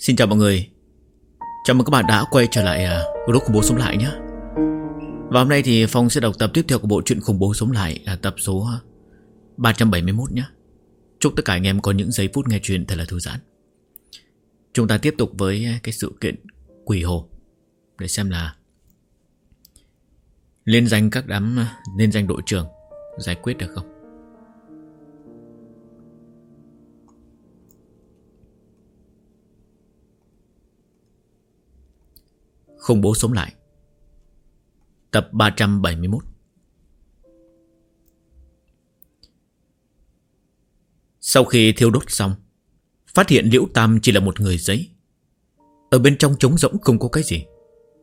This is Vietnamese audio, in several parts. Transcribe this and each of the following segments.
Xin chào mọi người. Chào mừng các bạn đã quay trở lại group khủng bố sống lại nhé. Và hôm nay thì Phong sẽ đọc tập tiếp theo của bộ truyện khủng bố sống lại, là tập số 371 nhé. Chúc tất cả anh em có những giây phút nghe chuyện thật là thư giãn. Chúng ta tiếp tục với cái sự kiện quỷ hồ, để xem là liên danh các đám liên danh đội trưởng giải quyết được không. Khủng bố sống lại, tập 371. Sau khi thiêu đốt xong, phát hiện Liễu Tam chỉ là một người giấy. Ở bên trong trống rỗng không có cái gì.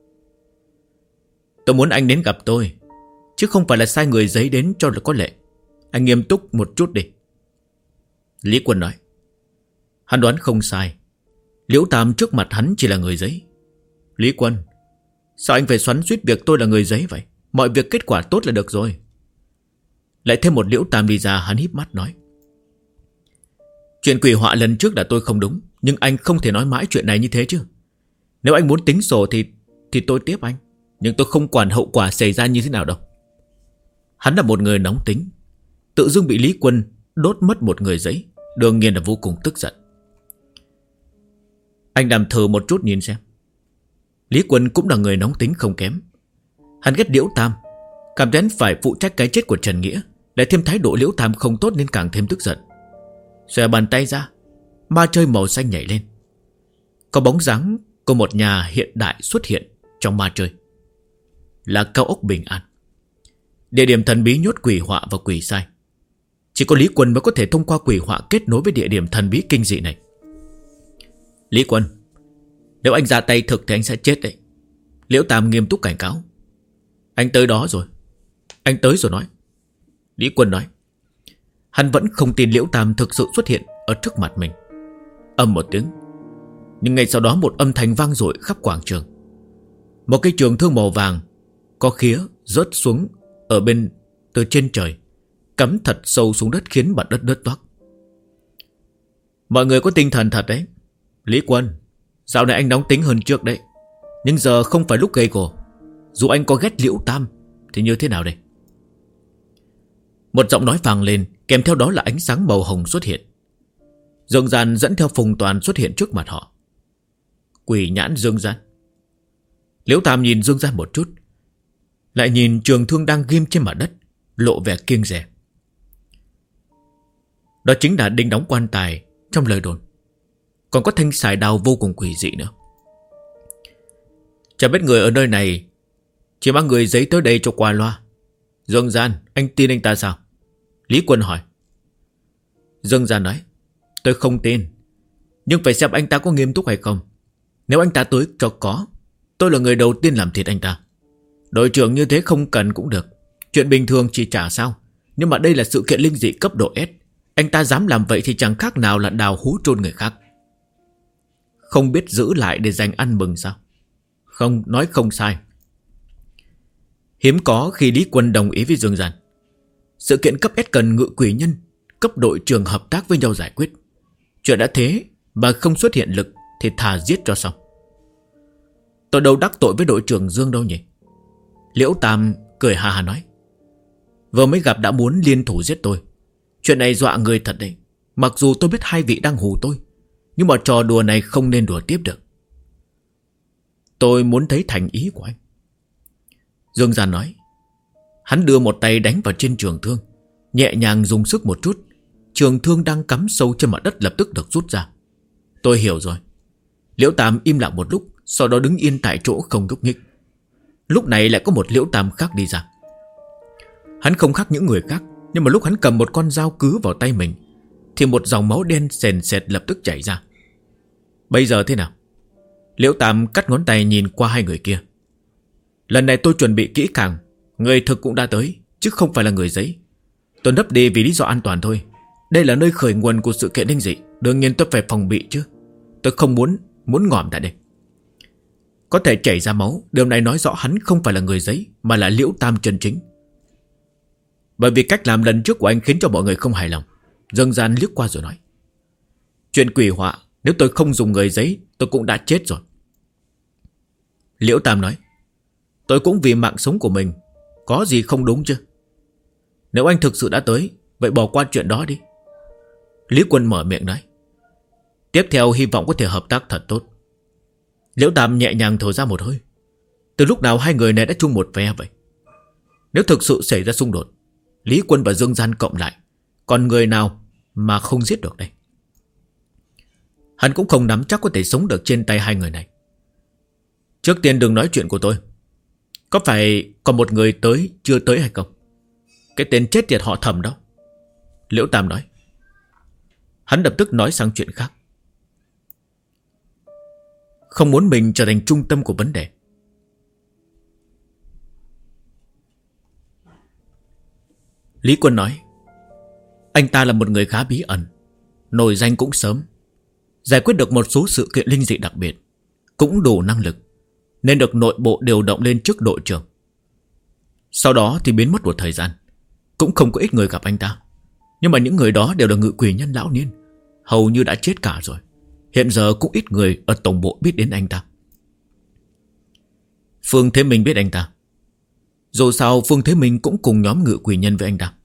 Tôi muốn anh đến gặp tôi, chứ không phải là sai người giấy đến cho là có lệ. Anh nghiêm túc một chút đi. Lý Quân nói. Hắn đoán không sai. Liễu Tam trước mặt hắn chỉ là người giấy. Lý Quân, sao anh phải xoắn xuýt việc tôi là người giấy vậy? Mọi việc kết quả tốt là được rồi. Lại thêm một Liễu Tam đi ra, hắn híp mắt nói. Chuyện quỷ họa lần trước là tôi không đúng, nhưng anh không thể nói mãi chuyện này như thế chứ. Nếu anh muốn tính sổ thì tôi tiếp anh, nhưng tôi không quản hậu quả xảy ra như thế nào đâu. Hắn là một người nóng tính, tự dưng bị Lý Quân đốt mất một người giấy, đương nhiên là vô cùng tức giận. Anh làm thử một chút nhìn xem. Lý Quân cũng là người nóng tính không kém. Hắn ghét Liễu Tam, cảm thấy phải phụ trách cái chết của Trần Nghĩa, lại thêm thái độ Liễu Tam không tốt nên càng thêm tức giận. Xòe bàn tay ra, ma chơi màu xanh nhảy lên. Có bóng dáng của một nhà hiện đại xuất hiện trong ma chơi. Là cao ốc Bình An, địa điểm thần bí nhốt quỷ họa và quỷ sai. Chỉ có Lý Quân mới có thể thông qua quỷ họa kết nối với địa điểm thần bí kinh dị này. Lý Quân, nếu anh ra tay thực thì anh sẽ chết đấy. Liễu Tam nghiêm túc cảnh cáo. Anh tới đó rồi. Anh tới rồi nói. Lý Quân nói. Hắn vẫn không tin Liễu Tam thực sự xuất hiện ở trước mặt mình. Ầm một tiếng, nhưng ngay sau đó một âm thanh vang dội khắp quảng trường. Một cây trường thương màu vàng có khía rớt xuống ở bên từ trên trời, cắm thật sâu xuống đất khiến mặt đất nứt toác. Mọi người có tinh thần thật đấy. Lý Quân, dạo này anh nóng tính hơn trước đấy, nhưng giờ không phải lúc gây gổ. Dù anh có ghét Liễu Tam thì như thế nào đây? Một giọng nói vang lên, kèm theo đó là ánh sáng màu hồng xuất hiện. Dương Gian dẫn theo Phùng Toàn xuất hiện trước mặt họ. Quỷ nhãn Dương Gian. Liễu Tam nhìn Dương Gian một chút, lại nhìn trường thương đang ghim trên mặt đất, lộ vẻ kiêng dè. Đó chính là đinh đóng quan tài trong lời đồn. Còn có thanh xài đao vô cùng quỷ dị nữa. Chẳng biết người ở nơi này chỉ mang người giấy tới đây cho qua loa. Dương Gian, anh tin anh ta sao? Lý Quân hỏi. Dương Gian nói. Tôi không tin, nhưng phải xem anh ta có nghiêm túc hay không. Nếu anh ta tới cho có, tôi là người đầu tiên làm thịt anh ta. Đội trưởng như thế không cần cũng được. Chuyện bình thường chỉ trả sao. Nhưng mà đây là sự kiện linh dị cấp độ S. Anh ta dám làm vậy thì chẳng khác nào là đào hú chôn người khác. Không biết giữ lại để dành ăn mừng sao? Không, nói không sai. Hiếm có khi Lý Quân đồng ý với Dương Gian. Sự kiện cấp S cần ngự quỷ nhân, cấp đội trưởng hợp tác với nhau giải quyết. Chuyện đã thế mà không xuất hiện lực thì thà giết cho xong. Tôi đâu đắc tội với đội trưởng Dương đâu nhỉ? Liễu Tam cười hà hà nói. Vừa mới gặp đã muốn liên thủ giết tôi. Chuyện này dọa người thật đấy. Mặc dù tôi biết hai vị đang hù tôi, nhưng mà trò đùa này không nên đùa tiếp được. Tôi muốn thấy thành ý của anh. Dương Gian nói. Hắn đưa một tay đánh vào trên trường thương, nhẹ nhàng dùng sức một chút. Trường thương đang cắm sâu trên mặt đất lập tức được rút ra. Tôi hiểu rồi. Liễu Tam im lặng một lúc, sau đó đứng yên tại chỗ không nhúc nhích. Lúc này lại có một Liễu Tam khác đi ra. Hắn không khác những người khác, nhưng mà lúc hắn cầm một con dao cứ vào tay mình thì một dòng máu đen sền sệt lập tức chảy ra. Bây giờ thế nào? Liễu Tam cắt ngón tay nhìn qua hai người kia. Lần này tôi chuẩn bị kỹ càng. Người thực cũng đã tới, chứ không phải là người giấy. Tôi nấp đi vì lý do an toàn thôi. Đây là nơi khởi nguồn của sự kiện linh dị, đương nhiên tôi phải phòng bị chứ. Tôi không muốn ngỏm tại đây. Có thể chảy ra máu, điều này nói rõ hắn không phải là người giấy, mà là Liễu Tam chân chính. Bởi vì cách làm lần trước của anh khiến cho mọi người không hài lòng. Dương Gian liếc qua rồi nói. Chuyện quỷ họa Nếu tôi không dùng người giấy, tôi cũng đã chết rồi. Liễu Tam nói, tôi cũng vì mạng sống của mình, có gì không đúng chứ? Nếu anh thực sự đã tới, vậy bỏ qua chuyện đó đi. Lý Quân mở miệng nói, tiếp theo hy vọng có thể hợp tác thật tốt. Liễu Tam nhẹ nhàng thở ra một hơi. Từ lúc nào hai người này đã chung một phe vậy? Nếu thực sự xảy ra xung đột, Lý Quân và Dương Gian cộng lại, còn người nào mà không giết được đây? Hắn cũng không nắm chắc có thể sống được trên tay hai người này. Trước tiên đừng nói chuyện của tôi. Có phải còn một người tới chưa tới hay không? Cái tên chết tiệt họ Thẩm đó. Liễu Tam nói. Hắn lập tức nói sang chuyện khác. Không muốn mình trở thành trung tâm của vấn đề. Lý Quân nói, anh ta là một người khá bí ẩn, nổi danh cũng sớm, giải quyết được một số sự kiện linh dị đặc biệt, cũng đủ năng lực, nên được nội bộ điều động lên chức đội trưởng. Sau đó thì biến mất một thời gian, cũng không có ít người gặp anh ta. Nhưng mà những người đó đều là ngự quỷ nhân lão niên, hầu như đã chết cả rồi. Hiện giờ cũng ít người ở tổng bộ biết đến anh ta. Phương Thế Minh biết anh ta. Dù sao Phương Thế Minh cũng cùng nhóm ngự quỷ nhân với anh ta.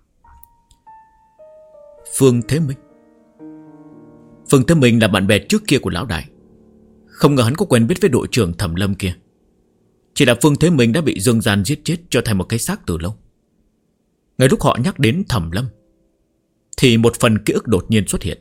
Phương Thế Minh. Phương Thế Minh là bạn bè trước kia của lão đại. Không ngờ hắn có quen biết với đội trưởng Thẩm Lâm kia. Chỉ là Phương Thế Minh đã bị Dương Gian giết chết, trở thành một cái xác từ lâu. Ngay lúc họ nhắc đến Thẩm Lâm thì một phần ký ức đột nhiên xuất hiện.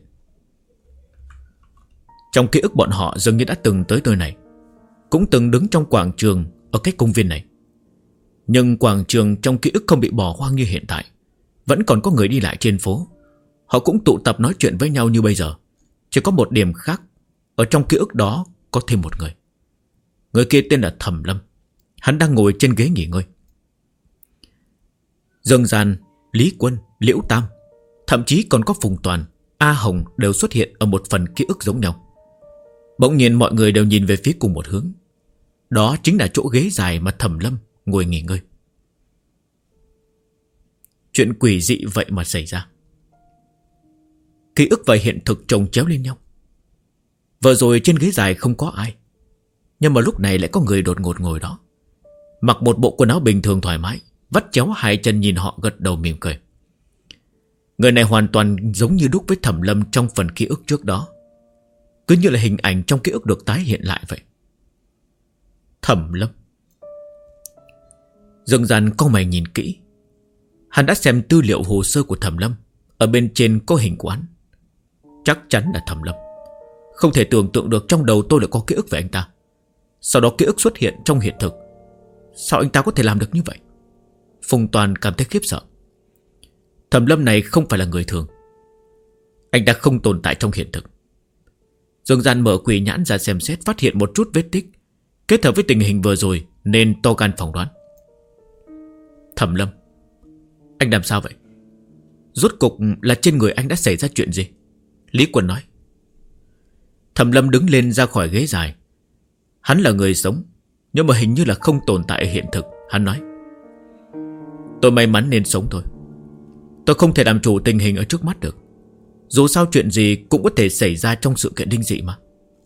Trong ký ức bọn họ dường như đã từng tới nơi này, cũng từng đứng trong quảng trường ở cái công viên này. Nhưng quảng trường trong ký ức không bị bỏ hoang như hiện tại, vẫn còn có người đi lại trên phố. Họ cũng tụ tập nói chuyện với nhau như bây giờ. Chỉ có một điểm khác, ở trong ký ức đó có thêm một người. Người kia tên là Thẩm Lâm. Hắn đang ngồi trên ghế nghỉ ngơi. Dương Gian, Lý Quân, Liễu Tam, thậm chí còn có Phùng Toàn, A Hồng đều xuất hiện ở một phần ký ức giống nhau. Bỗng nhiên mọi người đều nhìn về phía cùng một hướng. Đó chính là chỗ ghế dài mà Thẩm Lâm ngồi nghỉ ngơi. Chuyện quỷ dị vậy mà xảy ra. Ký ức và hiện thực chồng chéo lên nhau. Vừa rồi trên ghế dài không có ai, nhưng mà lúc này lại có người đột ngột ngồi đó, mặc một bộ quần áo bình thường thoải mái, vắt chéo hai chân nhìn họ, gật đầu mỉm cười. Người này hoàn toàn giống như đúc với Thẩm Lâm trong phần ký ức trước đó, cứ như là hình ảnh trong ký ức được tái hiện lại vậy. Thẩm Lâm. Dương Gian cau mày nhìn kỹ. Hắn đã xem tư liệu hồ sơ của Thẩm Lâm. Ở bên trên có hình của hắn. Chắc chắn là Thẩm Lâm. Không thể tưởng tượng được trong đầu tôi lại có ký ức về anh ta. Sau đó ký ức xuất hiện trong hiện thực. Sao anh ta có thể làm được như vậy? Phùng Toàn cảm thấy khiếp sợ. Thẩm Lâm này không phải là người thường. Anh ta không tồn tại trong hiện thực. Dương Gian mở quỷ nhãn ra xem xét, phát hiện một chút vết tích, kết hợp với tình hình vừa rồi nên to gan phỏng đoán. Thẩm Lâm, anh làm sao vậy? Rốt cục là trên người anh đã xảy ra chuyện gì? Lý Quân nói. Thẩm Lâm đứng lên ra khỏi ghế dài. Hắn là người sống, nhưng mà hình như là không tồn tại ở hiện thực. Hắn nói, tôi may mắn nên sống thôi. Tôi không thể làm chủ tình hình ở trước mắt được. Dù sao chuyện gì cũng có thể xảy ra trong sự kiện linh dị mà.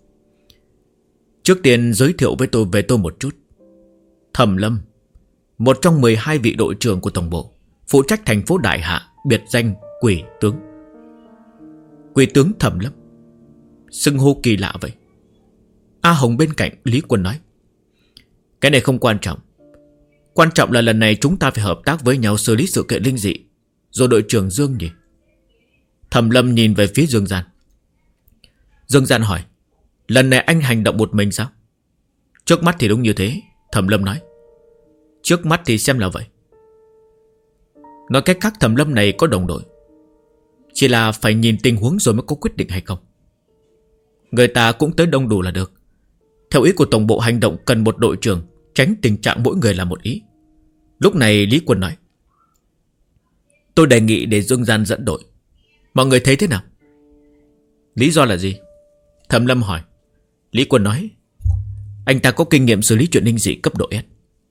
Trước tiên giới thiệu với tôi về tôi một chút. Thẩm Lâm, một trong 12 vị đội trưởng của tổng bộ, phụ trách thành phố Đại Hạ, biệt danh Quỷ Tướng. Quỷ Tướng Thẩm Lâm, xưng hô kỳ lạ vậy. A Hồng bên cạnh Lý Quân nói, cái này không quan trọng. Quan trọng là lần này chúng ta phải hợp tác với nhau xử lý sự kiện linh dị. Rồi đội trưởng Dương nhỉ? Thẩm Lâm nhìn về phía Dương Gian. Dương Gian hỏi, lần này anh hành động một mình sao? Trước mắt thì đúng như thế. Thẩm Lâm nói, trước mắt thì xem là vậy. Nói cách khác Thẩm Lâm này có đồng đội, chỉ là phải nhìn tình huống rồi mới có quyết định hay không. Người ta cũng tới đông đủ là được. Theo ý của tổng bộ hành động cần một đội trưởng, tránh tình trạng mỗi người làm một ý. Lúc này Lý Quân nói, tôi đề nghị để Dương Gian dẫn đội. Mọi người thấy thế nào? Lý do là gì? Thẩm Lâm hỏi. Lý Quân nói, anh ta có kinh nghiệm xử lý chuyện linh dị cấp độ S.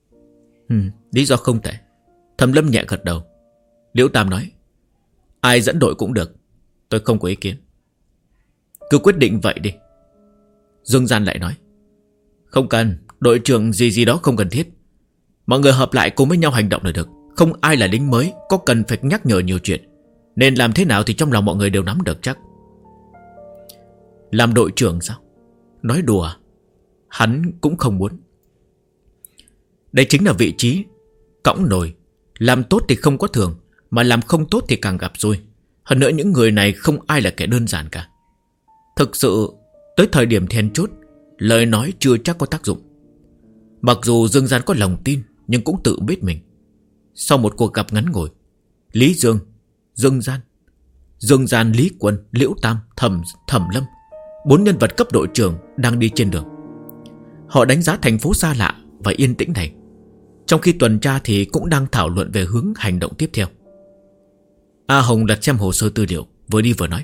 Lý do không tệ. Thẩm Lâm nhẹ gật đầu. Liễu Tam nói, ai dẫn đội cũng được, tôi không có ý kiến. Cứ quyết định vậy đi. Dương Gian lại nói. Không cần, đội trưởng gì gì đó không cần thiết. Mọi người hợp lại cùng với nhau hành động là được. Không ai là lính mới, có cần phải nhắc nhở nhiều chuyện. Nên làm thế nào thì trong lòng mọi người đều nắm được chắc. Làm đội trưởng sao? Nói đùa. Hắn cũng không muốn. Đây chính là vị trí cõng nồi. Làm tốt thì không có thưởng, mà làm không tốt thì càng gặp xui. Hơn nữa những người này không ai là kẻ đơn giản cả. Thực sự tới thời điểm then chốt, lời nói chưa chắc có tác dụng. Mặc dù Dương Gian có lòng tin, nhưng cũng tự biết mình. Sau một cuộc gặp ngắn ngủi, Lý Dương, Dương Gian, Lý Quân, Liễu Tam, Thẩm Lâm, 4 nhân vật cấp đội trưởng đang đi trên đường. Họ đánh giá thành phố xa lạ và yên tĩnh này. Trong khi tuần tra thì cũng đang thảo luận về hướng hành động tiếp theo. A Hồng đặt xem hồ sơ tư liệu, vừa đi vừa nói.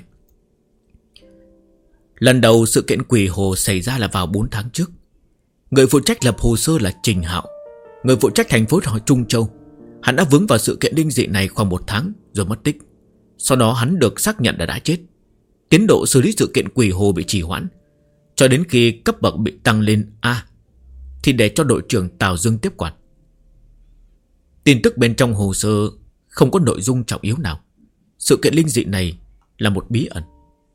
Lần đầu sự kiện quỷ hồ xảy ra là vào 4 tháng trước. Người phụ trách lập hồ sơ là Trình Hạo, người phụ trách thành phố Trung Châu. Hắn đã vướng vào sự kiện linh dị này khoảng 1 tháng rồi mất tích. Sau đó hắn được xác nhận là đã chết. Tiến độ xử lý sự kiện quỷ hồ bị trì hoãn, cho đến khi cấp bậc bị tăng lên A thì để cho đội trưởng Tào Dương tiếp quản. Tin tức bên trong hồ sơ không có nội dung trọng yếu nào. Sự kiện linh dị này là một bí ẩn.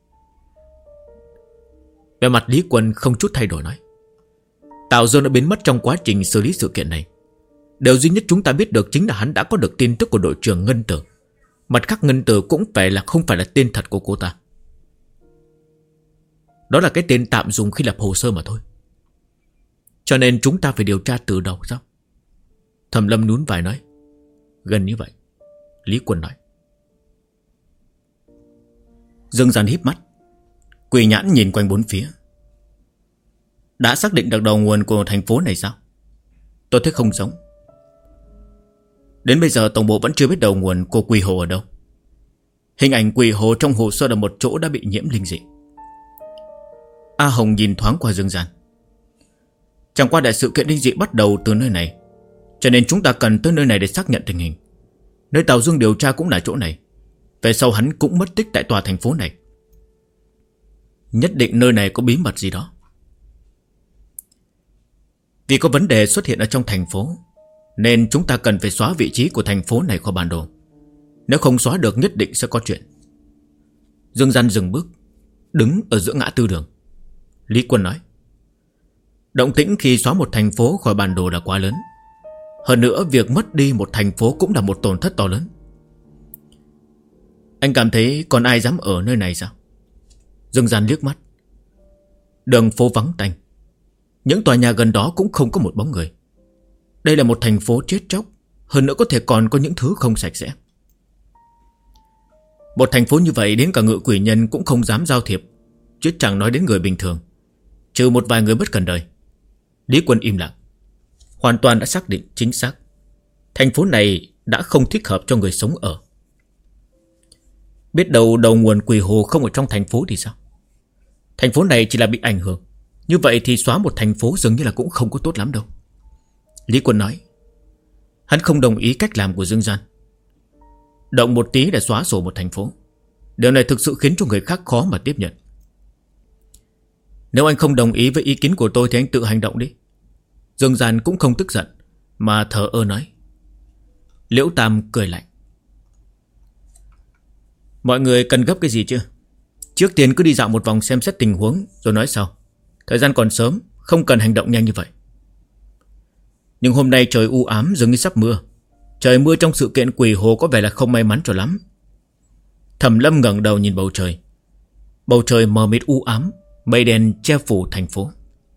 Về mặt Lý Quân không chút thay đổi nói. Tào Dương đã biến mất trong quá trình xử lý sự kiện này. Điều duy nhất chúng ta biết được chính là hắn đã có được tin tức của đội trưởng Ngân Tử. Mặt khác Ngân Tử cũng không phải là tên thật của cô ta. Đó là cái tên tạm dùng khi lập hồ sơ mà thôi. Cho nên chúng ta phải điều tra từ đầu sao? Thẩm Lâm nhún vai nói. Gần như vậy. Lý Quân nói. Dương Gian híp mắt, quỷ nhãn nhìn quanh bốn phía. Đã xác định được đầu nguồn của thành phố này sao? Tôi thấy không giống. Đến bây giờ tổng bộ vẫn chưa biết đầu nguồn của quỷ hồ ở đâu. Hình ảnh quỷ hồ trong hồ sơ là một chỗ đã bị nhiễm linh dị. A Hồng nhìn thoáng qua Dương Gian. Chẳng qua đại sự kiện linh dị bắt đầu từ nơi này, cho nên chúng ta cần tới nơi này để xác nhận tình hình. Nơi Tào Dương điều tra cũng là chỗ này. Về sau hắn cũng mất tích tại tòa thành phố này. Nhất định nơi này có bí mật gì đó. Vì có vấn đề xuất hiện ở trong thành phố, nên chúng ta cần phải xóa vị trí của thành phố này khỏi bản đồ. Nếu không xóa được nhất định sẽ có chuyện. Dương Gian dừng bước, đứng ở giữa ngã tư đường. Lý Quân nói. Động tĩnh khi xóa một thành phố khỏi bản đồ là quá lớn. Hơn nữa việc mất đi một thành phố cũng là một tổn thất to lớn. Anh cảm thấy còn ai dám ở nơi này sao? Dương Gian liếc mắt. Đường phố vắng tanh. Những tòa nhà gần đó cũng không có một bóng người. Đây là một thành phố chết chóc. Hơn nữa có thể còn có những thứ không sạch sẽ. Một thành phố như vậy đến cả ngự quỷ nhân cũng không dám giao thiệp, chứ chẳng nói đến người bình thường. Trừ một vài người bất cần đời. Lý Quân im lặng. Hoàn toàn đã xác định chính xác. Thành phố này đã không thích hợp cho người sống ở. Biết đâu đầu nguồn quỷ hồ không ở trong thành phố thì sao? Thành phố này chỉ là bị ảnh hưởng. Như vậy thì xóa một thành phố dường như là cũng không có tốt lắm đâu. Lý Quân nói. Hắn không đồng ý cách làm của Dương Gian. Động một tí để xóa sổ một thành phố. Điều này thực sự khiến cho người khác khó mà tiếp nhận. Nếu anh không đồng ý với ý kiến của tôi thì anh tự hành động đi. Dương Gian cũng không tức giận, mà thờ ơ nói. Liễu Tam cười lạnh. Mọi người cần gấp cái gì chưa? Trước tiên cứ đi dạo một vòng xem xét tình huống rồi nói sau. Thời gian còn sớm, không cần hành động nhanh như vậy. Nhưng hôm nay trời u ám dường như sắp mưa. Trời mưa trong sự kiện quỷ hồ có vẻ là không may mắn cho lắm. Thẩm Lâm ngẩng đầu nhìn bầu trời. Bầu trời mờ mịt u ám, mây đen che phủ thành phố.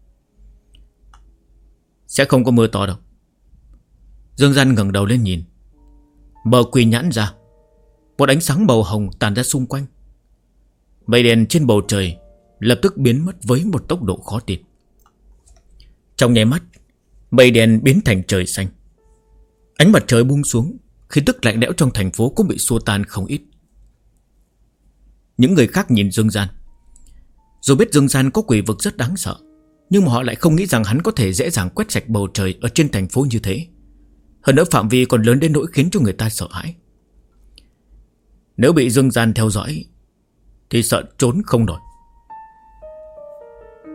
Sẽ không có mưa to đâu. Dương Gian ngẩng đầu lên nhìn. Mở quỷ nhãn ra. Một ánh sáng màu hồng tàn ra xung quanh. Mây đen trên bầu trời lập tức biến mất với một tốc độ khó tin. Trong nháy mắt, mây đen biến thành trời xanh. Ánh mặt trời buông xuống, khí tức lạnh lẽo trong thành phố cũng bị xua tan không ít. Những người khác nhìn Dương Gian. Dù biết Dương Gian có quỷ vực rất đáng sợ, nhưng mà họ lại không nghĩ rằng hắn có thể dễ dàng quét sạch bầu trời ở trên thành phố như thế. Hơn nữa phạm vi còn lớn đến nỗi khiến cho người ta sợ hãi. Nếu bị Dương Gian theo dõi thì sợ trốn không nổi.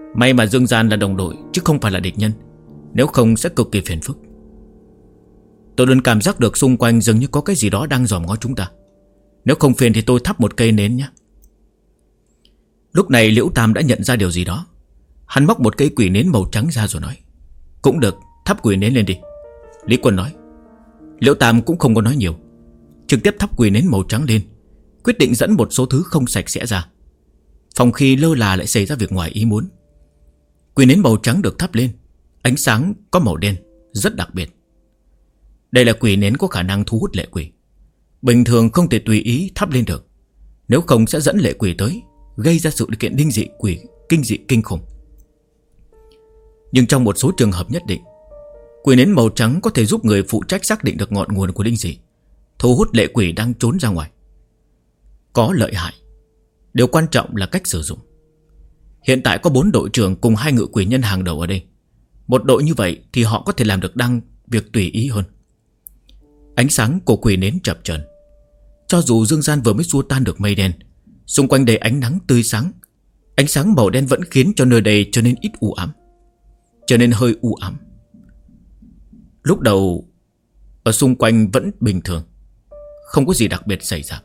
May mà Dương Gian là đồng đội chứ không phải là địch nhân, nếu không sẽ cực kỳ phiền phức. Tôi luôn cảm giác được xung quanh dường như có cái gì đó đang dòm ngó chúng ta. Nếu không phiền thì tôi thắp một cây nến nhé. Lúc này Liễu Tam đã nhận ra điều gì đó. Hắn móc một cây quỷ nến màu trắng ra rồi nói: Cũng được, thắp quỷ nến lên đi. Lý Quân nói. Liễu Tam cũng không có nói nhiều, trực tiếp thắp quỷ nến màu trắng lên, quyết định dẫn một số thứ không sạch sẽ ra, phòng khi lơ là lại xảy ra việc ngoài ý muốn. Quỷ nến màu trắng được thắp lên, ánh sáng có màu đen, rất đặc biệt. Đây là quỷ nến có khả năng thu hút lệ quỷ. Bình thường không thể tùy ý thắp lên được, nếu không sẽ dẫn lệ quỷ tới, gây ra sự kiện kinh dị kinh khủng. Nhưng trong một số trường hợp nhất định, quỷ nến màu trắng có thể giúp người phụ trách xác định được ngọn nguồn của linh dị, thu hút lệ quỷ đang trốn ra ngoài. Có lợi hại, điều quan trọng là cách sử dụng. Hiện tại có 4 đội trưởng cùng 2 ngự quỷ nhân hàng đầu ở đây. Một đội như vậy thì họ có thể làm được việc tùy ý hơn. Ánh sáng của quỷ nến chập chờn. Cho dù Dương Gian vừa mới xua tan được mây đen, xung quanh đầy ánh nắng tươi sáng, ánh sáng màu đen vẫn khiến cho nơi đây trở nên ít u ám, trở nên hơi u ám. Lúc đầu ở xung quanh vẫn bình thường, không có gì đặc biệt xảy ra.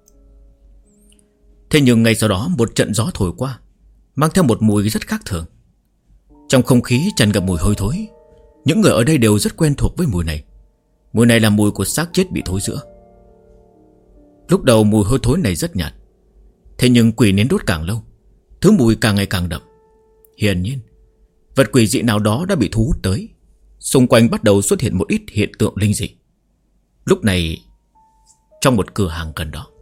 Thế nhưng ngay sau đó một trận gió thổi qua, mang theo một mùi rất khác thường. Trong không khí tràn ngập mùi hôi thối. Những người ở đây đều rất quen thuộc với mùi này. Mùi này là mùi của xác chết bị thối rữa. Lúc đầu mùi hôi thối này rất nhạt, thế nhưng quỷ nến đốt càng lâu, thứ mùi càng ngày càng đậm. Hiển nhiên vật quỷ dị nào đó đã bị thu hút tới. Xung quanh bắt đầu xuất hiện một ít hiện tượng linh dị. Lúc này trong một cửa hàng gần đó,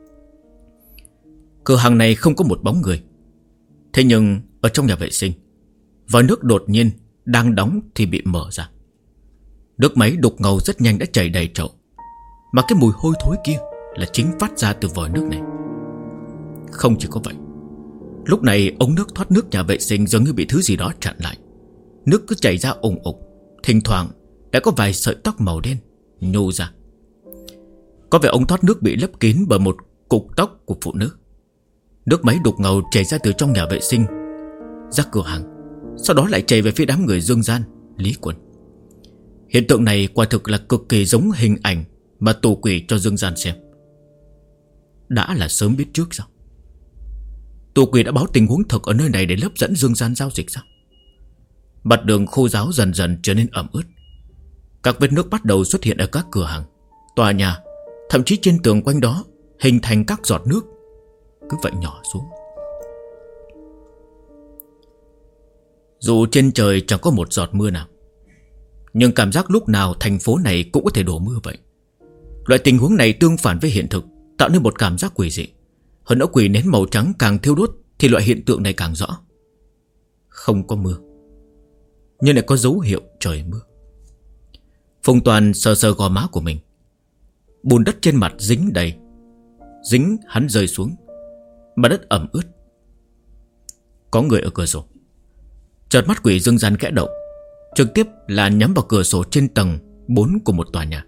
cửa hàng này không có một bóng người. Thế nhưng ở trong nhà vệ sinh, vòi nước đột nhiên đang đóng thì bị mở ra. Nước máy đục ngầu rất nhanh đã chảy đầy chậu, mà cái mùi hôi thối kia là chính phát ra từ vòi nước này. Không chỉ có vậy, lúc này ống nước thoát nước nhà vệ sinh dường như bị thứ gì đó chặn lại. Nước cứ chảy ra ùng ục, thỉnh thoảng đã có vài sợi tóc màu đen nhô ra. Có vẻ ống thoát nước bị lấp kín bởi một cục tóc của phụ nữ. Nước máy đục ngầu chảy ra từ trong nhà vệ sinh ra cửa hàng, sau đó lại chảy về phía đám người Dương Gian, Lý Quân. Hiện tượng này quả thực là cực kỳ giống hình ảnh mà tù quỷ cho Dương Gian xem. Đã là sớm biết trước sao? Tù quỷ đã báo tình huống thực ở nơi này để hấp dẫn Dương Gian giao dịch sao? Mặt đường khô ráo dần dần trở nên ẩm ướt. Các vết nước bắt đầu xuất hiện ở các cửa hàng, tòa nhà, thậm chí trên tường quanh đó hình thành các giọt nước cứ vậy nhỏ xuống. Dù trên trời chẳng có một giọt mưa nào, nhưng cảm giác lúc nào thành phố này cũng có thể đổ mưa vậy. Loại tình huống này tương phản với hiện thực, tạo nên một cảm giác quỷ dị. Hơn nữa quỷ nến màu trắng càng thiêu đốt thì loại hiện tượng này càng rõ. Không có mưa, nhưng lại có dấu hiệu trời mưa. Phùng Toàn sờ sờ gò má của mình. Bùn đất trên mặt dính đầy. Dính hắn rơi xuống, mặt đất ẩm ướt. Có người ở cửa sổ. Chợt mắt quỷ Dương Gian kẽ động, trực tiếp là nhắm vào cửa sổ trên tầng 4 của một tòa nhà.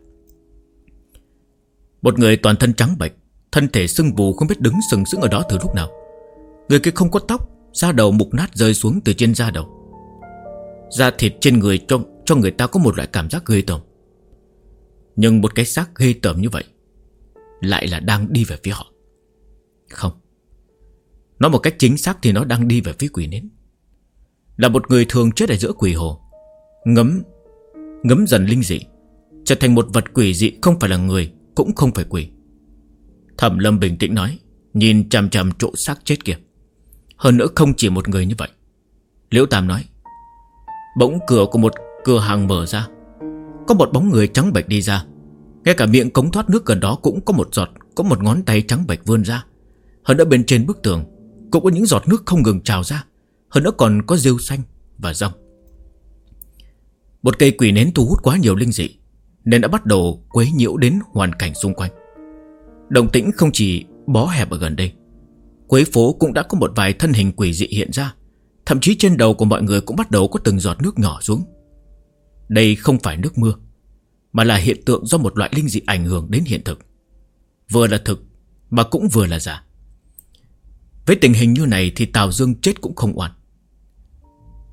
Một người toàn thân trắng bệch, thân thể sưng vù không biết đứng sừng sững ở đó từ lúc nào. Người kia không có tóc, da đầu mục nát rơi xuống từ trên da đầu. Da thịt trên người cho người ta có một loại cảm giác ghê tởm. Nhưng một cái xác ghê tởm như vậy lại là đang đi về phía họ. Không, nói một cách chính xác thì nó đang đi về phía quỷ nến. Là một người thường chết ở giữa quỷ hồ, ngấm dần linh dị, trở thành một vật quỷ dị, không phải là người, cũng không phải quỷ. Thẩm Lâm bình tĩnh nói, nhìn chằm chằm chỗ xác chết kia. Hơn nữa không chỉ một người như vậy. Liễu Tam nói, bỗng cửa của một cửa hàng mở ra, có một bóng người trắng bệch đi ra. Ngay cả miệng cống thoát nước gần đó cũng có một ngón tay trắng bệch vươn ra. Hơn nữa bên trên bức tường cũng có những giọt nước không ngừng trào ra. Hơn nữa còn có rêu xanh và rong. Một cây quỷ nến thu hút quá nhiều linh dị, nên đã bắt đầu quấy nhiễu đến hoàn cảnh xung quanh. Động tĩnh không chỉ bó hẹp ở gần đây, quấy phố cũng đã có một vài thân hình quỷ dị hiện ra. Thậm chí trên đầu của mọi người cũng bắt đầu có từng giọt nước nhỏ xuống. Đây không phải nước mưa, mà là hiện tượng do một loại linh dị ảnh hưởng đến hiện thực. Vừa là thực mà cũng vừa là giả. Với tình hình như này thì Tào Dương chết cũng không oan.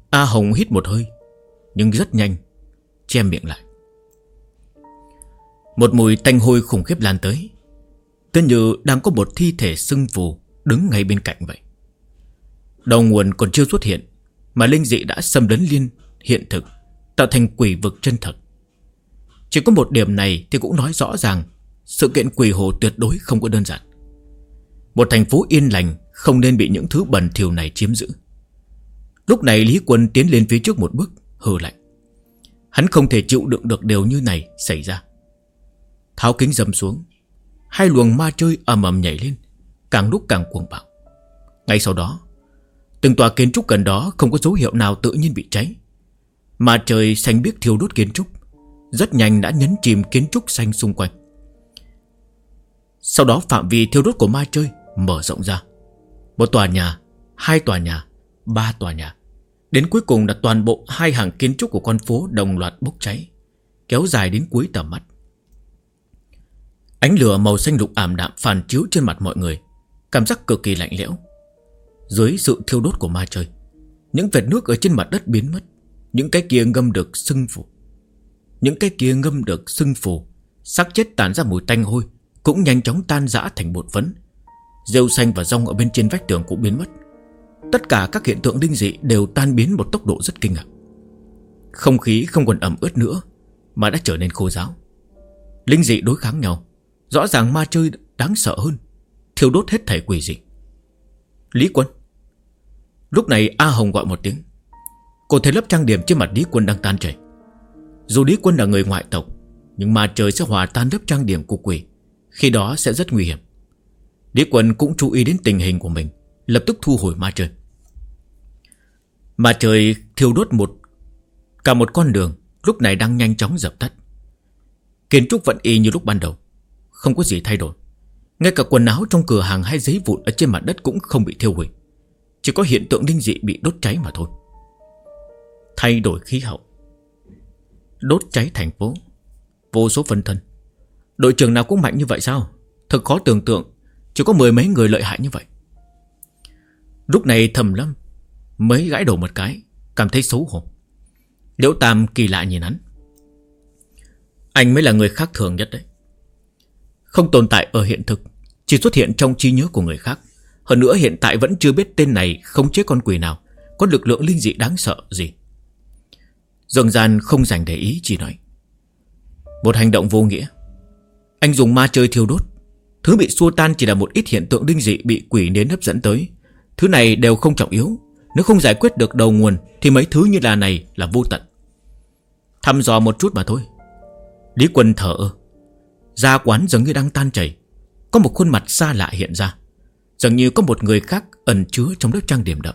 A Hồng hít một hơi, nhưng rất nhanh che miệng lại. Một mùi tanh hôi khủng khiếp lan tới, cứ như đang có một thi thể sưng phù đứng ngay bên cạnh vậy. Đầu nguồn còn chưa xuất hiện mà linh dị đã xâm lấn liên hiện thực, tạo thành quỷ vực chân thật. Chỉ có một điểm này thì cũng nói rõ ràng sự kiện quỷ hồ tuyệt đối không có đơn giản. Một thành phố yên lành không nên bị những thứ bẩn thỉu này chiếm giữ. Lúc này Lý Quân tiến lên phía trước một bước, hừ lạnh. Hắn không thể chịu đựng được điều như này xảy ra. Tháo kính dầm xuống, hai luồng ma chơi ầm ầm nhảy lên, càng lúc càng cuồng bạo. Ngay sau đó, từng tòa kiến trúc gần đó không có dấu hiệu nào tự nhiên bị cháy. Ma trời xanh biếc thiêu đốt kiến trúc, rất nhanh đã nhấn chìm kiến trúc xanh xung quanh. Sau đó phạm vi thiêu đốt của ma chơi mở rộng ra. Một tòa nhà, hai tòa nhà, ba tòa nhà, đến cuối cùng là toàn bộ hai hàng kiến trúc của con phố đồng loạt bốc cháy, kéo dài đến cuối tầm mắt. Ánh lửa màu xanh lục ảm đạm phản chiếu trên mặt mọi người, cảm giác cực kỳ lạnh lẽo. Dưới sự thiêu đốt của ma chơi, những vệt nước ở trên mặt đất biến mất, những cái kia ngâm được sưng phù, xác chết tản ra mùi tanh hôi cũng nhanh chóng tan rã thành bột phấn. Rêu xanh và rong ở bên trên vách tường cũng biến mất. Tất cả các hiện tượng linh dị đều tan biến một tốc độ rất kinh ngạc. Không khí không còn ẩm ướt nữa mà đã trở nên khô ráo. Linh dị đối kháng nhau, rõ ràng ma chơi đáng sợ hơn, thiêu đốt hết thảy quỷ dị. Lý Quân. Lúc này A Hồng gọi một tiếng. Cô thấy lớp trang điểm trên mặt Lý Quân đang tan chảy. Dù Lý Quân là người ngoại tộc, nhưng ma trời sẽ hòa tan lớp trang điểm của quỷ, khi đó sẽ rất nguy hiểm. Lý Quân cũng chú ý đến tình hình của mình, lập tức thu hồi ma trời. Ma trời thiêu đốt cả một con đường, lúc này đang nhanh chóng dập tắt. Kiến trúc vẫn y như lúc ban đầu, không có gì thay đổi. Ngay cả quần áo trong cửa hàng hay giấy vụn ở trên mặt đất cũng không bị thiêu hủy, chỉ có hiện tượng linh dị bị đốt cháy mà thôi. Thay đổi khí hậu, đốt cháy thành phố, vô số phân thân. Đội trưởng nào cũng mạnh như vậy sao? Thật khó tưởng tượng, chỉ có mười mấy người lợi hại như vậy. Lúc này Thẩm Lâm mới gãi đầu một cái, cảm thấy xấu hổ. Liễu Tam kỳ lạ nhìn hắn. Anh mới là người khác thường nhất đấy. Không tồn tại ở hiện thực, chỉ xuất hiện trong trí nhớ của người khác. Hơn nữa hiện tại vẫn chưa biết tên này khống chế con quỷ nào, có lực lượng linh dị đáng sợ gì. Dương Gian không dành để ý, chỉ nói: một hành động vô nghĩa. Anh dùng ma chơi thiêu đốt, thứ bị xua tan chỉ là một ít hiện tượng linh dị bị quỷ nến hấp dẫn tới. Thứ này đều không trọng yếu, nếu không giải quyết được đầu nguồn thì mấy thứ như là này là vô tận. Thăm dò một chút mà thôi. Lý Quân thở ơ. Gia quán dường như đang tan chảy, có một khuôn mặt xa lạ hiện ra, dường như có một người khác ẩn chứa trong lớp trang điểm đậm.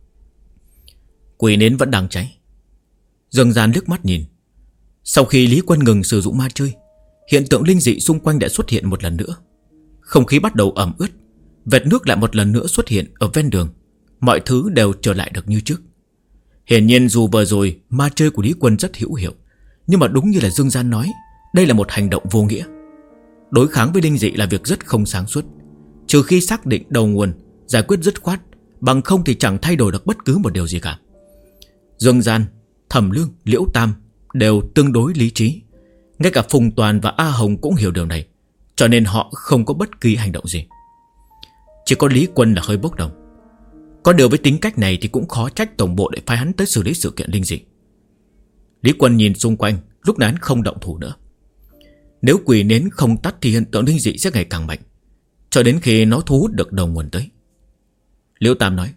Quỷ nến vẫn đang cháy. Dương Gian liếc mắt nhìn. Sau khi Lý Quân ngừng sử dụng ma chơi, hiện tượng linh dị xung quanh đã xuất hiện một lần nữa. Không khí bắt đầu ẩm ướt, vệt nước lại một lần nữa xuất hiện ở ven đường. Mọi thứ đều trở lại được như trước. Hiển nhiên dù vừa rồi ma chơi của Lý Quân rất hữu hiệu, nhưng mà đúng như là Dương Gian nói, đây là một hành động vô nghĩa. Đối kháng với linh dị là việc rất không sáng suốt, trừ khi xác định đầu nguồn, giải quyết dứt khoát, bằng không thì chẳng thay đổi được bất cứ một điều gì cả. Dương Gian, Thẩm Lương, Liễu Tam đều tương đối lý trí. Ngay cả Phùng Toàn và A Hồng cũng hiểu điều này, cho nên họ không có bất kỳ hành động gì. Chỉ có Lý Quân là hơi bốc đồng. Có điều với tính cách này thì cũng khó trách tổng bộ để phái hắn tới xử lý sự kiện linh dị. Lý Quân nhìn xung quanh, lúc này hắn không động thủ nữa. Nếu quỷ nến không tắt thì hiện tượng linh dị sẽ ngày càng mạnh, cho đến khi nó thu hút được đầu nguồn tới. Liễu Tam nói: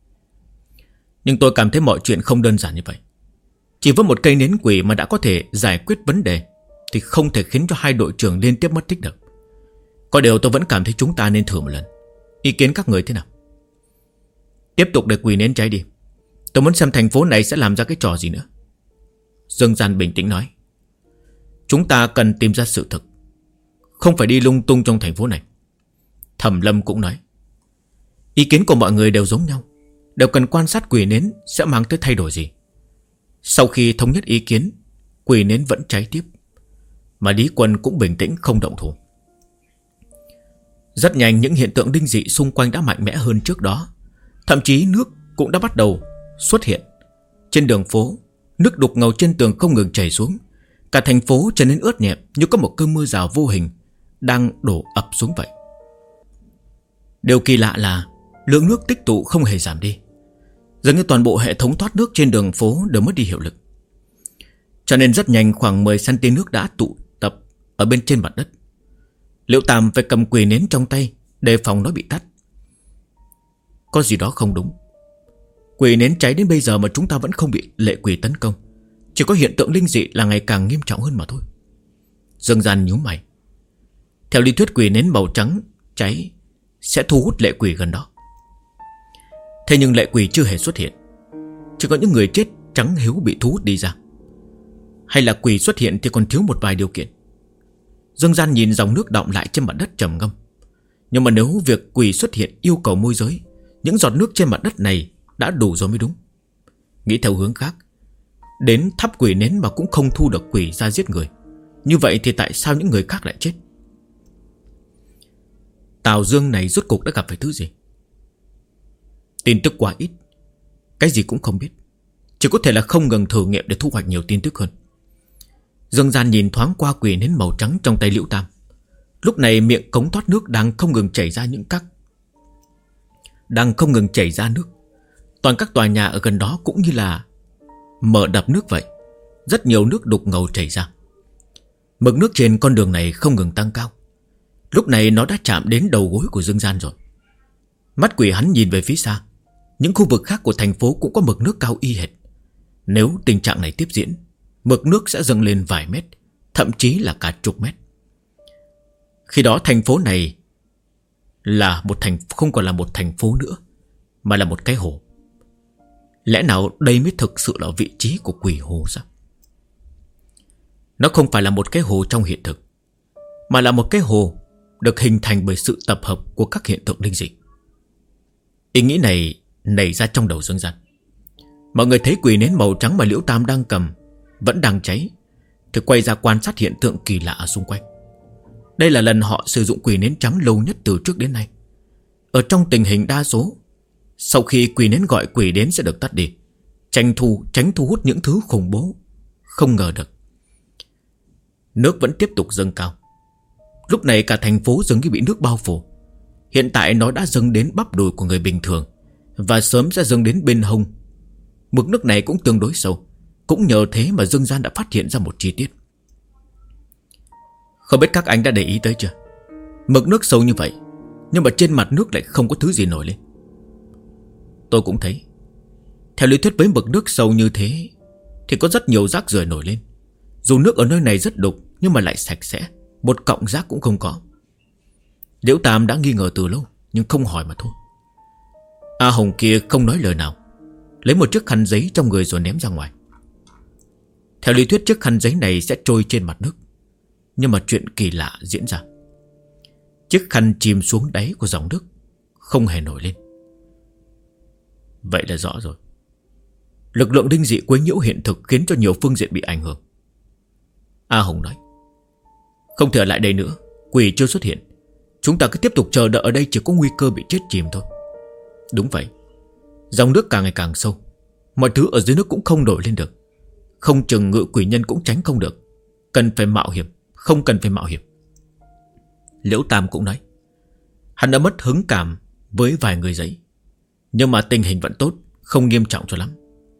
nhưng tôi cảm thấy mọi chuyện không đơn giản như vậy. Chỉ với một cây nến quỷ mà đã có thể giải quyết vấn đề, thì không thể khiến cho hai đội trưởng liên tiếp mất tích được. Có điều tôi vẫn cảm thấy chúng ta nên thử một lần. Ý kiến các người thế nào? Tiếp tục để quỷ nến cháy đi. Tôi muốn xem thành phố này sẽ làm ra cái trò gì nữa. Dương Gian bình tĩnh nói: chúng ta cần tìm ra sự thực, không phải đi lung tung trong thành phố này. Thẩm Lâm cũng nói: ý kiến của mọi người đều giống nhau, đều cần quan sát quỷ nến sẽ mang tới thay đổi gì. Sau khi thống nhất ý kiến, quỷ nến vẫn cháy tiếp, mà Lý Quân cũng bình tĩnh không động thủ. Rất nhanh những hiện tượng linh dị xung quanh đã mạnh mẽ hơn trước đó. Thậm chí nước cũng đã bắt đầu xuất hiện. Trên đường phố, nước đục ngầu trên tường không ngừng chảy xuống. Cả thành phố trở nên ướt nhẹp, như có một cơn mưa rào vô hình đang đổ ập xuống vậy. Điều kỳ lạ là lượng nước tích tụ không hề giảm đi. Dường như toàn bộ hệ thống thoát nước trên đường phố đều mất đi hiệu lực. Cho nên rất nhanh khoảng 10cm nước đã tụ tập ở bên trên mặt đất. Liễu Tam phải cầm quỷ nến trong tay đề phòng nó bị tắt. Có gì đó không đúng. Quỷ nến cháy đến bây giờ mà chúng ta vẫn không bị lệ quỷ tấn công. Chỉ có hiện tượng linh dị là ngày càng nghiêm trọng hơn mà thôi. Dương Gian nhíu mày. Theo lý thuyết quỷ nến màu trắng cháy sẽ thu hút lệ quỷ gần đó. Thế nhưng lệ quỷ chưa hề xuất hiện. Chỉ có những người chết trắng hiếu bị thu hút đi ra. Hay là quỷ xuất hiện thì còn thiếu một vài điều kiện. Dương Gian nhìn dòng nước đọng lại trên mặt đất trầm ngâm. Nhưng mà nếu việc quỷ xuất hiện yêu cầu môi giới, những giọt nước trên mặt đất này đã đủ rồi mới đúng. Nghĩ theo hướng khác, đến thắp quỷ nến mà cũng không thu được quỷ ra giết người. Như vậy thì tại sao những người khác lại chết? Tào Dương này rốt cuộc đã gặp phải thứ gì? Tin tức quá ít, cái gì cũng không biết. Chỉ có thể là không ngừng thử nghiệm để thu hoạch nhiều tin tức hơn. Dương Gian nhìn thoáng qua quỷ nến màu trắng trong tay Liễu Tam. Lúc này miệng cống thoát nước đang không ngừng chảy ra nước. Toàn các tòa nhà ở gần đó cũng như là mở đập nước vậy. Rất nhiều nước đục ngầu chảy ra. Mực nước trên con đường này không ngừng tăng cao. Lúc này nó đã chạm đến đầu gối của Dương Gian rồi. Mắt quỷ hắn nhìn về phía xa. Những khu vực khác của thành phố cũng có mực nước cao y hệt. Nếu tình trạng này tiếp diễn, mực nước sẽ dâng lên vài mét, thậm chí là cả chục mét. Khi đó thành phố này không còn là một thành phố nữa, mà là một cái hồ. Lẽ nào đây mới thực sự là vị trí của quỷ hồ sao? Nó không phải là một cái hồ trong hiện thực, mà là một cái hồ được hình thành bởi sự tập hợp của các hiện tượng linh dị. Ý nghĩ này nảy ra trong đầu Dương Gian. Mọi người thấy quỷ nến màu trắng mà Liễu Tam đang cầm vẫn đang cháy, thì quay ra quan sát hiện tượng kỳ lạ ở xung quanh. Đây là lần họ sử dụng quỷ nến trắng lâu nhất từ trước đến nay. Ở trong tình hình đa số, sau khi quỷ nến gọi quỷ đến sẽ được tắt đi, tránh thu hút những thứ khủng bố. Không ngờ được, nước vẫn tiếp tục dâng cao. Lúc này cả thành phố dường như bị nước bao phủ. Hiện tại nó đã dâng đến bắp đùi của người bình thường, và sớm sẽ dâng đến bên hông. Mực nước này cũng tương đối sâu. Cũng nhờ thế mà Dương Gian đã phát hiện ra một chi tiết. Không biết các anh đã để ý tới chưa? Mực nước sâu như vậy, nhưng mà trên mặt nước lại không có thứ gì nổi lên. Tôi cũng thấy. Theo lý thuyết với mực nước sâu như thế thì có rất nhiều rác rưởi nổi lên. Dù nước ở nơi này rất đục, nhưng mà lại sạch sẽ, một cọng rác cũng không có. Liễu Tam đã nghi ngờ từ lâu, nhưng không hỏi mà thôi. A Hồng kia không nói lời nào, lấy một chiếc khăn giấy trong người rồi ném ra ngoài. Theo lý thuyết chiếc khăn giấy này sẽ trôi trên mặt nước. Nhưng mà chuyện kỳ lạ diễn ra. Chiếc khăn chìm xuống đáy của dòng nước, không hề nổi lên. Vậy là rõ rồi. Lực lượng linh dị quấy nhiễu hiện thực khiến cho nhiều phương diện bị ảnh hưởng. A Hồng nói, không thể ở lại đây nữa, quỷ chưa xuất hiện. Chúng ta cứ tiếp tục chờ đợi ở đây, chỉ có nguy cơ bị chết chìm thôi. Đúng vậy. Dòng nước càng ngày càng sâu, mọi thứ ở dưới nước cũng không nổi lên được. Không chừng ngự quỷ nhân cũng tránh không được. Cần phải mạo hiểm. Không cần phải mạo hiểm. Liễu Tam cũng nói, hắn đã mất hứng cảm với vài người giấy, nhưng mà tình hình vẫn tốt, không nghiêm trọng cho lắm.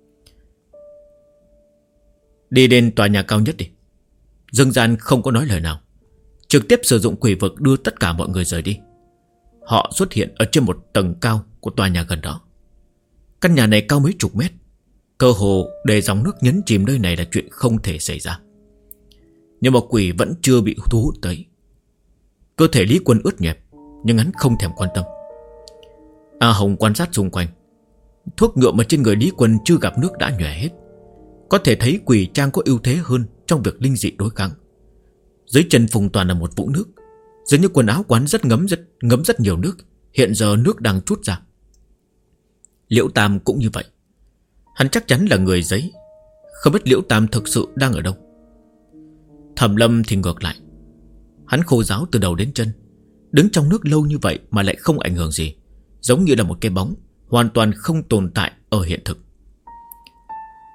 Đi đến tòa nhà cao nhất đi. Dương Gian không có nói lời nào, trực tiếp sử dụng quỷ vực đưa tất cả mọi người rời đi. Họ xuất hiện ở trên một tầng cao của tòa nhà gần đó. Căn nhà này cao mấy chục mét. Cơ hồ để dòng nước nhấn chìm nơi này là chuyện không thể xảy ra. Nhưng mà quỷ vẫn chưa bị thu hút tới. Cơ thể Lý Quân ướt nhẹp, nhưng hắn không thèm quan tâm. A Hồng quan sát xung quanh. Thuốc nhuộm ở trên người Lý Quân chưa gặp nước đã nhòe hết. Có thể thấy quỷ trang có ưu thế hơn trong việc linh dị đối kháng. Dưới chân Phùng toàn là một vũng nước. Dường như quần áo quán ngấm rất nhiều nước. Hiện giờ nước đang trút ra. Liễu Tam cũng như vậy. Hắn chắc chắn là người giấy. Không biết Liễu Tam thực sự đang ở đâu. Thẩm Lâm thì ngược lại. Hắn khô ráo từ đầu đến chân. Đứng trong nước lâu như vậy mà lại không ảnh hưởng gì, giống như là một cái bóng, hoàn toàn không tồn tại ở hiện thực.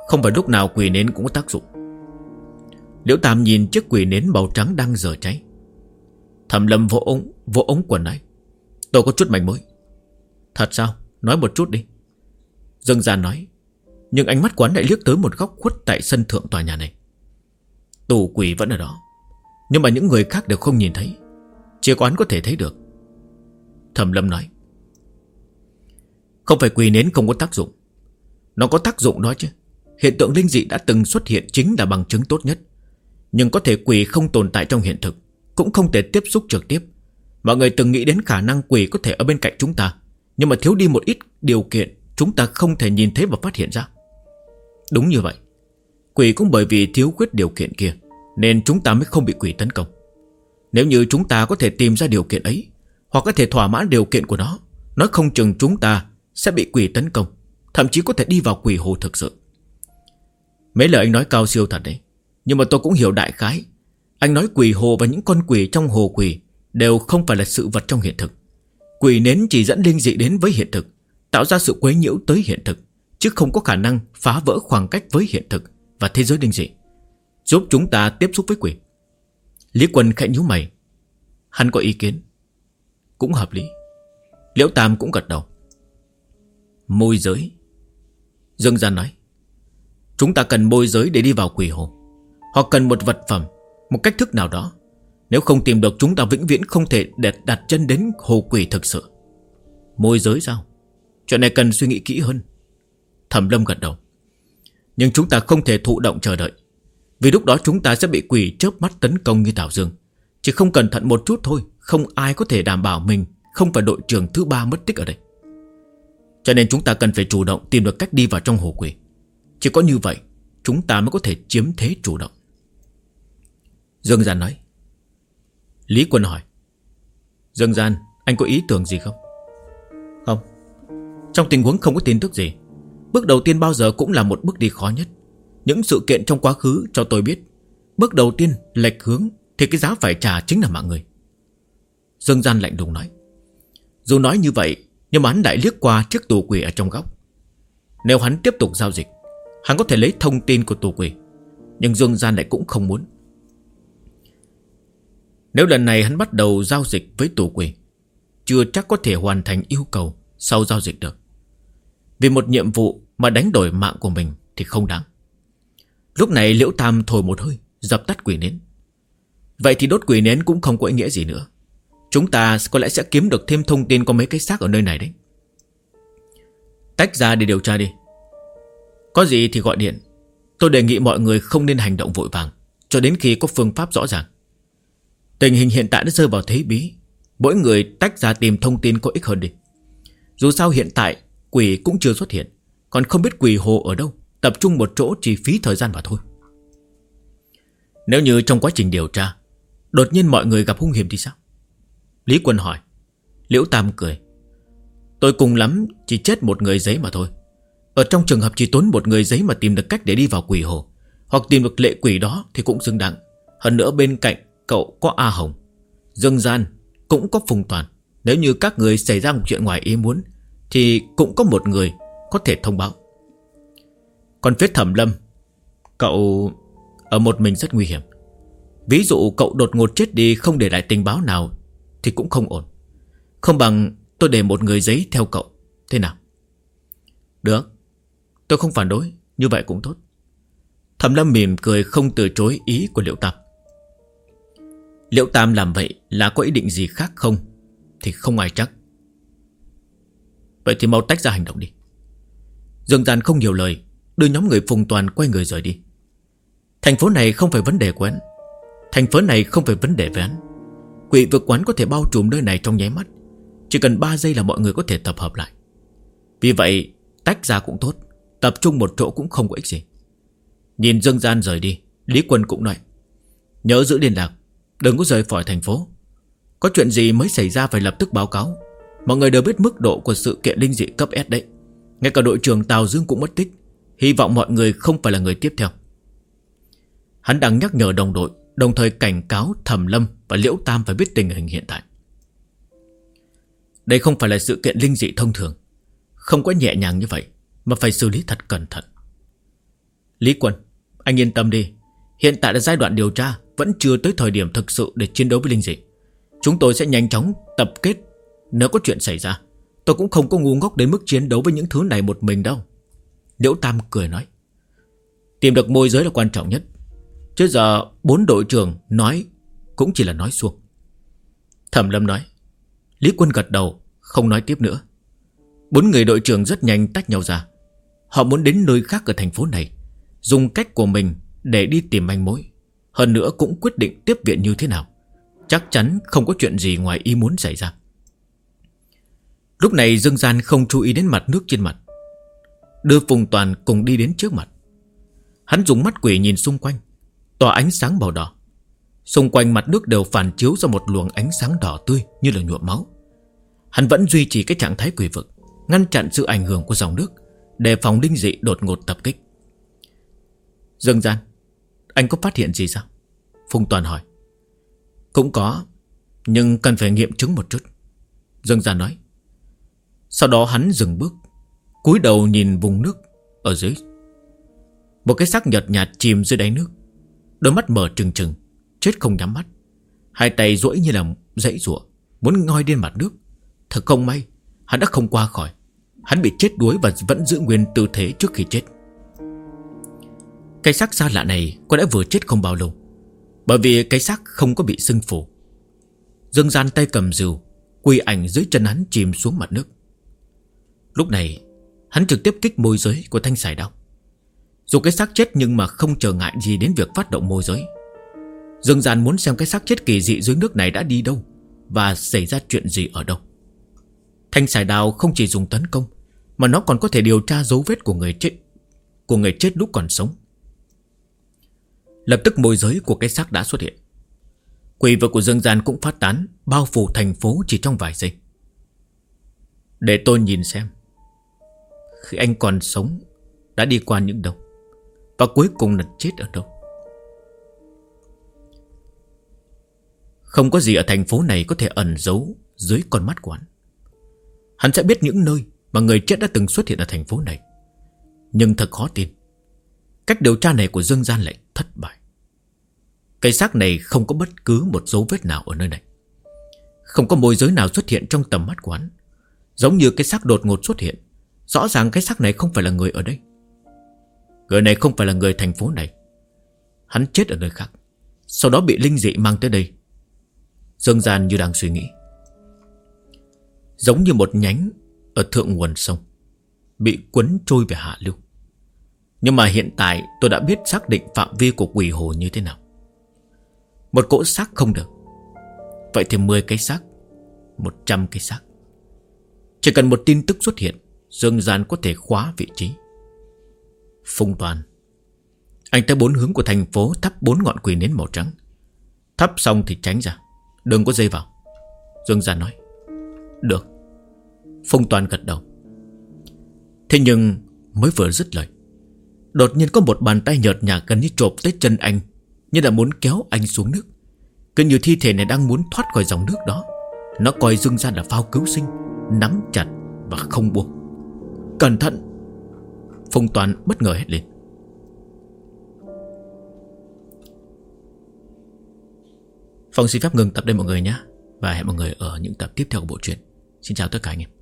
Không phải lúc nào quỷ nến cũng có tác dụng. Liễu Tam nhìn chiếc quỷ nến màu trắng đang dở cháy. Thẩm Lâm vỗ ống quần nói: tôi có chút manh mối. Thật sao? Nói một chút đi. Dương Gian nói. Nhưng ánh mắt quán lại liếc tới một góc khuất tại sân thượng tòa nhà này. Tù quỷ vẫn ở đó, nhưng mà những người khác đều không nhìn thấy, chỉ có hắn có thể thấy được. Thẩm Lâm nói: không phải quỷ nến không có tác dụng, nó có tác dụng đó chứ. Hiện tượng linh dị đã từng xuất hiện chính là bằng chứng tốt nhất. Nhưng có thể quỷ không tồn tại trong hiện thực, cũng không thể tiếp xúc trực tiếp. Mọi người từng nghĩ đến khả năng quỷ có thể ở bên cạnh chúng ta, nhưng mà thiếu đi một ít điều kiện chúng ta không thể nhìn thấy và phát hiện ra. Đúng như vậy, quỷ cũng bởi vì thiếu khuyết điều kiện kia nên chúng ta mới không bị quỷ tấn công. Nếu như chúng ta có thể tìm ra điều kiện ấy, hoặc có thể thỏa mãn điều kiện của nó, nói không chừng chúng ta sẽ bị quỷ tấn công, thậm chí có thể đi vào quỷ hồ thực sự. Mấy lời anh nói cao siêu thật đấy, nhưng mà tôi cũng hiểu đại khái. Anh nói quỷ hồ và những con quỷ trong hồ quỷ đều không phải là sự vật trong hiện thực. Quỷ nến chỉ dẫn linh dị đến với hiện thực, tạo ra sự quấy nhiễu tới hiện thực, chứ không có khả năng phá vỡ khoảng cách với hiện thực và thế giới linh dị, giúp chúng ta tiếp xúc với quỷ. Lý Quân khẽ nhíu mày. Hắn có ý kiến. Cũng hợp lý. Liễu Tam cũng gật đầu. Môi giới. Dương Gian nói: chúng ta cần môi giới để đi vào quỷ hồ, hoặc cần một vật phẩm, một cách thức nào đó. Nếu không tìm được, chúng ta vĩnh viễn không thể đặt chân đến hồ quỷ thực sự. Môi giới sao? Chuyện này cần suy nghĩ kỹ hơn. Thẩm Lâm gật đầu. Nhưng chúng ta không thể thụ động chờ đợi, vì lúc đó chúng ta sẽ bị quỷ chớp mắt tấn công như Tào Dương. Chỉ không cẩn thận một chút thôi, không ai có thể đảm bảo mình không phải đội trưởng thứ 3 mất tích ở đây. Cho nên chúng ta cần phải chủ động tìm được cách đi vào trong hồ quỷ. Chỉ có như vậy chúng ta mới có thể chiếm thế chủ động. Dương Gian nói. Lý Quân hỏi: Dương Gian, anh có ý tưởng gì không? Không. Trong tình huống không có tin tức gì, bước đầu tiên bao giờ cũng là một bước đi khó nhất. Những sự kiện trong quá khứ cho tôi biết, bước đầu tiên lệch hướng thì cái giá phải trả chính là mạng người. Dương Gian lạnh lùng nói. Dù nói như vậy, nhưng mà hắn lại liếc qua chiếc tù quỷ ở trong góc. Nếu hắn tiếp tục giao dịch, hắn có thể lấy thông tin của tù quỷ, nhưng Dương Gian lại cũng không muốn. Nếu lần này hắn bắt đầu giao dịch với tù quỷ, chưa chắc có thể hoàn thành yêu cầu sau giao dịch được. Vì một nhiệm vụ mà đánh đổi mạng của mình thì không đáng. Lúc này Liễu Tam thổi một hơi, dập tắt quỷ nến. Vậy thì đốt quỷ nến cũng không có ý nghĩa gì nữa. Chúng ta có lẽ sẽ kiếm được thêm thông tin có mấy cái xác ở nơi này đấy. Tách ra để điều tra đi. Có gì thì gọi điện. Tôi đề nghị mọi người không nên hành động vội vàng cho đến khi có phương pháp rõ ràng. Tình hình hiện tại đã rơi vào thế bí, mỗi người tách ra tìm thông tin có ích hơn đi. Dù sao hiện tại quỷ cũng chưa xuất hiện, còn không biết quỷ hồ ở đâu, tập trung một chỗ chỉ phí thời gian mà thôi. Nếu như trong quá trình điều tra đột nhiên mọi người gặp hung hiểm thì sao? Lý Quân hỏi. Liễu Tam cười. Tôi cùng lắm chỉ chết một người giấy mà thôi. Ở trong trường hợp chỉ tốn một người giấy mà tìm được cách để đi vào quỷ hồ, hoặc tìm được lệ quỷ đó thì cũng xứng đáng. Hơn nữa bên cạnh cậu có A Hồng, Dương Gian, cũng có Phùng Toàn. Nếu như các người xảy ra một chuyện ngoài ý muốn thì cũng có một người có thể thông báo. Còn phía Thẩm Lâm, cậu ở một mình rất nguy hiểm. Ví dụ cậu đột ngột chết đi không để lại tình báo nào thì cũng không ổn. Không bằng tôi để một người giấy theo cậu. Thế nào? Được, tôi không phản đối. Như vậy cũng tốt. Thẩm Lâm mỉm cười không từ chối ý của Liễu Tam. Liễu Tam làm vậy là có ý định gì khác không thì không ai chắc. Vậy thì mau tách ra hành động đi. Dương Gian không nhiều lời, đưa nhóm người Phùng Toàn quay người rời đi. Thành phố này không phải vấn đề của hắn. Thành phố này không phải vấn đề với hắn. Quỷ vực quán có thể bao trùm nơi này trong nháy mắt. Chỉ cần 3 giây là mọi người có thể tập hợp lại. Vì vậy tách ra cũng tốt, tập trung một chỗ cũng không có ích gì. Nhìn Dương Gian rời đi, Lý Quân cũng nói: nhớ giữ liên lạc, đừng có rời khỏi thành phố. Có chuyện gì mới xảy ra phải lập tức báo cáo. Mọi người đều biết mức độ của sự kiện linh dị cấp S đấy. Ngay cả đội trưởng Tào Dương cũng mất tích. Hy vọng mọi người không phải là người tiếp theo. Hắn đang nhắc nhở đồng đội, đồng thời cảnh cáo Thẩm Lâm và Liễu Tam phải biết tình hình hiện tại. Đây không phải là sự kiện linh dị thông thường, không có nhẹ nhàng như vậy, mà phải xử lý thật cẩn thận. Lý Quân, anh yên tâm đi. Hiện tại là giai đoạn điều tra, vẫn chưa tới thời điểm thực sự để chiến đấu với linh dị. Chúng tôi sẽ nhanh chóng tập kết. Nếu có chuyện xảy ra, tôi cũng không có ngu ngốc đến mức chiến đấu với những thứ này một mình đâu. Liễu Tam cười nói. Tìm được môi giới là quan trọng nhất. Chứ giờ 4 đội trưởng nói cũng chỉ là nói suông. Thẩm Lâm nói. Lý Quân gật đầu, không nói tiếp nữa. 4 người đội trưởng rất nhanh tách nhau ra. Họ muốn đến nơi khác ở thành phố này, dùng cách của mình để đi tìm manh mối. Hơn nữa cũng quyết định tiếp viện như thế nào. Chắc chắn không có chuyện gì ngoài ý muốn xảy ra. Lúc này Dương Gian không chú ý đến mặt nước trên mặt, đưa Phùng Toàn cùng đi đến trước mặt. Hắn dùng mắt quỷ nhìn xung quanh, tỏa ánh sáng màu đỏ. Xung quanh mặt nước đều phản chiếu ra một luồng ánh sáng đỏ tươi như là nhuộm máu. Hắn vẫn duy trì cái trạng thái quỷ vực, ngăn chặn sự ảnh hưởng của dòng nước, đề phòng linh dị đột ngột tập kích. Dương Gian, anh có phát hiện gì sao? Phùng Toàn hỏi. Cũng có, nhưng cần phải nghiệm chứng một chút, Dương Gian nói. Sau đó hắn dừng bước, cúi đầu nhìn vùng nước ở dưới. Một cái xác nhợt nhạt chìm dưới đáy nước, đôi mắt mở trừng trừng, chết không nhắm mắt. Hai tay duỗi như là giãy giụa, muốn ngoi lên mặt nước. Thật không may, hắn đã không qua khỏi. Hắn bị chết đuối và vẫn giữ nguyên tư thế trước khi chết. Cái xác xa lạ này có lẽ vừa chết không bao lâu, bởi vì cái xác không có bị sưng phù. Dương Gian tay cầm rìu, quỳ ảnh dưới chân hắn chìm xuống mặt nước. Lúc này hắn trực tiếp kích môi giới của thanh sải đao. Dù cái xác chết nhưng mà không trở ngại gì đến việc phát động môi giới. Dương Gian muốn xem cái xác chết kỳ dị dưới nước này đã đi đâu và xảy ra chuyện gì ở đâu. Thanh sải đao không chỉ dùng tấn công, mà nó còn có thể điều tra dấu vết của người chết lúc còn sống. Lập tức môi giới của cái xác đã xuất hiện. Quỷ vực của Dương Gian cũng phát tán, bao phủ thành phố chỉ trong vài giây. Để tôi nhìn xem, khi anh còn sống đã đi qua những đâu, và cuối cùng là chết ở đâu. Không có gì ở thành phố này có thể ẩn giấu dưới con mắt của hắn. Hắn sẽ biết những nơi mà người chết đã từng xuất hiện ở thành phố này. Nhưng thật khó tin, cách điều tra này của Dương Gian lại thất bại. Cái xác này không có bất cứ một dấu vết nào ở nơi này. Không có môi giới nào xuất hiện trong tầm mắt của hắn. Giống như cái xác đột ngột xuất hiện. Rõ ràng cái xác này không phải là người ở đây. Người này không phải là người thành phố này. Hắn chết ở nơi khác, sau đó bị linh dị mang tới đây. Dương Gian như đang suy nghĩ. Giống như một nhánh ở thượng nguồn sông, bị cuốn trôi về hạ lưu. Nhưng mà hiện tại tôi đã biết xác định phạm vi của quỷ hồ như thế nào. Một cỗ xác không được, vậy thì 10 cái xác, 100 cái xác. Chỉ cần một tin tức xuất hiện, Dương Gian có thể khóa vị trí. Phùng Toàn, anh tới 4 hướng của thành phố thắp 4 ngọn quỷ nến màu trắng. Thắp xong thì tránh ra, đừng có dây vào, Dương Gian nói. Được. Phùng Toàn gật đầu. Thế nhưng mới vừa dứt lời, đột nhiên có một bàn tay nhợt nhạt gần như chộp tới chân anh, như là muốn kéo anh xuống nước. Cứ như thi thể này đang muốn thoát khỏi dòng nước đó. Nó coi Dương Gian là phao cứu sinh, nắm chặt và không buông. Cẩn thận! Phùng Toàn bất ngờ hét lên. Phong xin phép ngừng tập đây mọi người nhé, và hẹn mọi người ở những tập tiếp theo của bộ truyện. Xin chào tất cả anh em.